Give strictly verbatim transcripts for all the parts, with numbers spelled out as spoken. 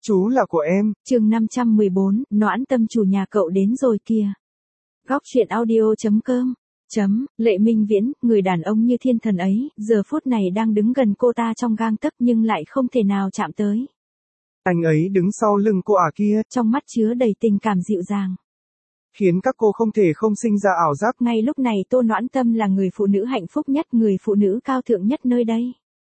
Chú là của em. Chương năm trăm mười bốn, Noãn Tâm chủ nhà cậu đến rồi kìa. Góc truyện audio chấm com. Chấm, Lệ Minh Viễn, người đàn ông như thiên thần ấy, giờ phút này đang đứng gần cô ta trong gang tấc nhưng lại không thể nào chạm tới. Anh ấy đứng sau lưng cô à kia. Trong mắt chứa đầy tình cảm dịu dàng, khiến các cô không thể không sinh ra ảo giác. Ngay lúc này Tô Noãn Tâm là người phụ nữ hạnh phúc nhất, người phụ nữ cao thượng nhất nơi đây.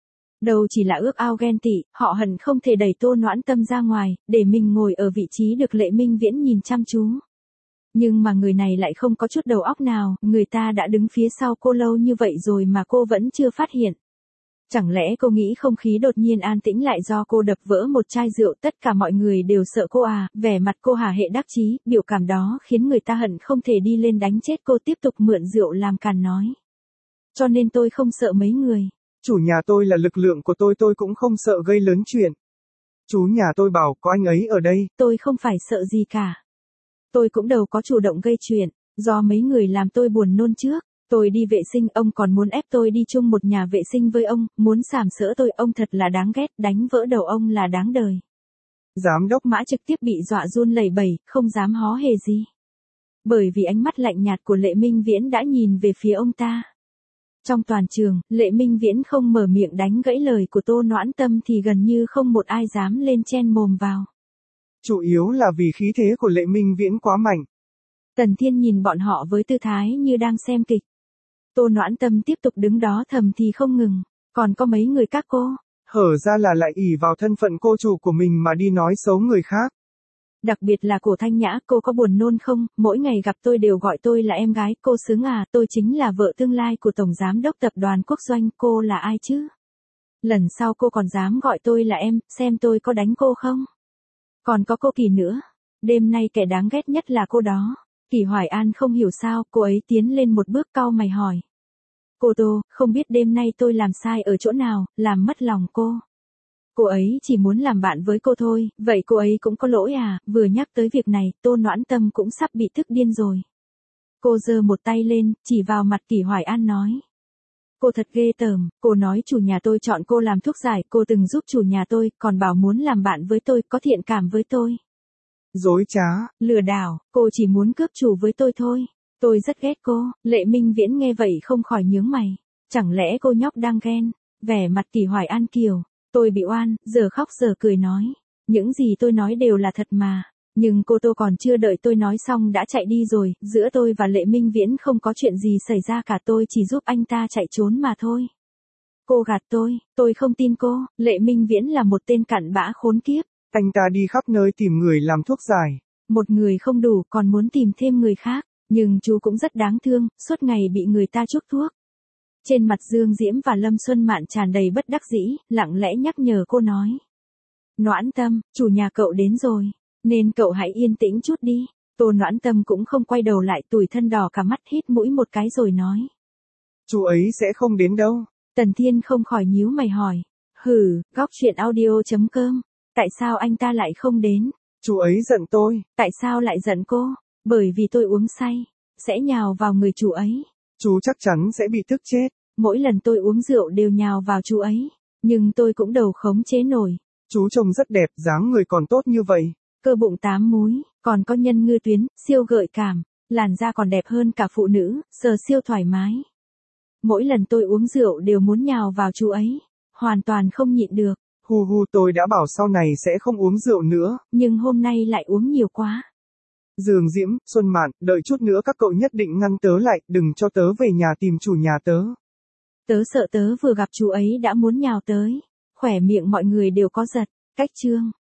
Đâu chỉ là ước ao ghen tị, họ hận không thể đẩy Tô Noãn Tâm ra ngoài, để mình ngồi ở vị trí được Lệ Minh Viễn nhìn chăm chú. Nhưng mà người này lại không có chút đầu óc nào, người ta đã đứng phía sau cô lâu như vậy rồi mà cô vẫn chưa phát hiện. Chẳng lẽ cô nghĩ không khí đột nhiên an tĩnh lại do cô đập vỡ một chai rượu, tất cả mọi người đều sợ cô à, vẻ mặt cô hả hệ đắc chí, biểu cảm đó khiến người ta hận không thể đi lên đánh chết cô, tiếp tục mượn rượu làm càn nói. Cho nên tôi không sợ mấy người. Chủ nhà tôi là lực lượng của tôi, tôi cũng không sợ gây lớn chuyện. Chú nhà tôi bảo có anh ấy ở đây. Tôi không phải sợ gì cả. Tôi cũng đâu có chủ động gây chuyện, do mấy người làm tôi buồn nôn trước. Tôi đi vệ sinh, ông còn muốn ép tôi đi chung một nhà vệ sinh với ông, muốn sàm sỡ tôi, ông thật là đáng ghét, đánh vỡ đầu ông là đáng đời. Giám đốc Mã trực tiếp bị dọa run lẩy bẩy, không dám hó hề gì. Bởi vì ánh mắt lạnh nhạt của Lệ Minh Viễn đã nhìn về phía ông ta. Trong toàn trường, Lệ Minh Viễn không mở miệng đánh gãy lời của Tô Noãn Tâm thì gần như không một ai dám lên chen mồm vào. Chủ yếu là vì khí thế của Lệ Minh Viễn quá mạnh. Tần Thiên nhìn bọn họ với tư thái như đang xem kịch. Tô Noãn Tâm tiếp tục đứng đó thầm thì không ngừng, còn có mấy người các cô. Hở ra là lại ỷ vào thân phận cô chủ của mình mà đi nói xấu người khác. Đặc biệt là Cổ Thanh Nhã, cô có buồn nôn không, mỗi ngày gặp tôi đều gọi tôi là em gái, cô sướng à, tôi chính là vợ tương lai của Tổng Giám đốc Tập đoàn Quốc Doanh, cô là ai chứ? Lần sau cô còn dám gọi tôi là em, xem tôi có đánh cô không? Còn có cô Kỳ nữa, đêm nay kẻ đáng ghét nhất là cô đó. Kỳ Hoài An không hiểu sao, cô ấy tiến lên một bước cau mày hỏi. Cô Tô, không biết đêm nay tôi làm sai ở chỗ nào, làm mất lòng cô. Cô ấy chỉ muốn làm bạn với cô thôi, vậy cô ấy cũng có lỗi à, vừa nhắc tới việc này, Tô Noãn Tâm cũng sắp bị tức điên rồi. Cô giơ một tay lên, chỉ vào mặt Kỳ Hoài An nói. Cô thật ghê tởm, cô nói chủ nhà tôi chọn cô làm thuốc giải, cô từng giúp chủ nhà tôi, còn bảo muốn làm bạn với tôi, có thiện cảm với tôi. Dối trá, lừa đảo, cô chỉ muốn cướp chủ với tôi thôi. Tôi rất ghét cô. Lệ Minh Viễn nghe vậy không khỏi nhướng mày. Chẳng lẽ cô nhóc đang ghen? Vẻ mặt Kỳ Hoài An kiều. Tôi bị oan, giờ khóc giờ cười nói. Những gì tôi nói đều là thật mà. Nhưng cô Tô còn chưa đợi tôi nói xong đã chạy đi rồi. Giữa tôi và Lệ Minh Viễn không có chuyện gì xảy ra cả, tôi chỉ giúp anh ta chạy trốn mà thôi. Cô gạt tôi, tôi không tin cô. Lệ Minh Viễn là một tên cặn bã khốn kiếp. Anh ta đi khắp nơi tìm người làm thuốc giải. Một người không đủ còn muốn tìm thêm người khác. Nhưng chú cũng rất đáng thương, suốt ngày bị người ta chuốc thuốc. Trên mặt Dương Diễm và Lâm Xuân Mạn tràn đầy bất đắc dĩ, lặng lẽ nhắc nhở cô nói. Noãn Tâm, chủ nhà cậu đến rồi, nên cậu hãy yên tĩnh chút đi. Tô Noãn Tâm cũng không quay đầu lại, tủi thân đỏ cả mắt, hít mũi một cái rồi nói. Chú ấy sẽ không đến đâu. Tần Thiên không khỏi nhíu mày hỏi. Hừ, góc truyện audio chấm com. Tại sao anh ta lại không đến? Chú ấy giận tôi. Tại sao lại giận cô? Bởi vì tôi uống say, sẽ nhào vào người chú ấy. Chú chắc chắn sẽ bị tức chết. Mỗi lần tôi uống rượu đều nhào vào chú ấy, nhưng tôi cũng đầu khống chế nổi. Chú trông rất đẹp, dáng người còn tốt như vậy. Cơ bụng tám múi, còn có nhân ngư tuyến, siêu gợi cảm, làn da còn đẹp hơn cả phụ nữ, sờ siêu thoải mái. Mỗi lần tôi uống rượu đều muốn nhào vào chú ấy, hoàn toàn không nhịn được. Hu hu, tôi đã bảo sau này sẽ không uống rượu nữa. Nhưng hôm nay lại uống nhiều quá. Dương Diễm, Xuân Mạn, đợi chút nữa các cậu nhất định ngăn tớ lại, đừng cho tớ về nhà tìm chủ nhà tớ. Tớ sợ tớ vừa gặp chú ấy đã muốn nhào tới. Khỏe miệng mọi người đều có giật. Cách chương.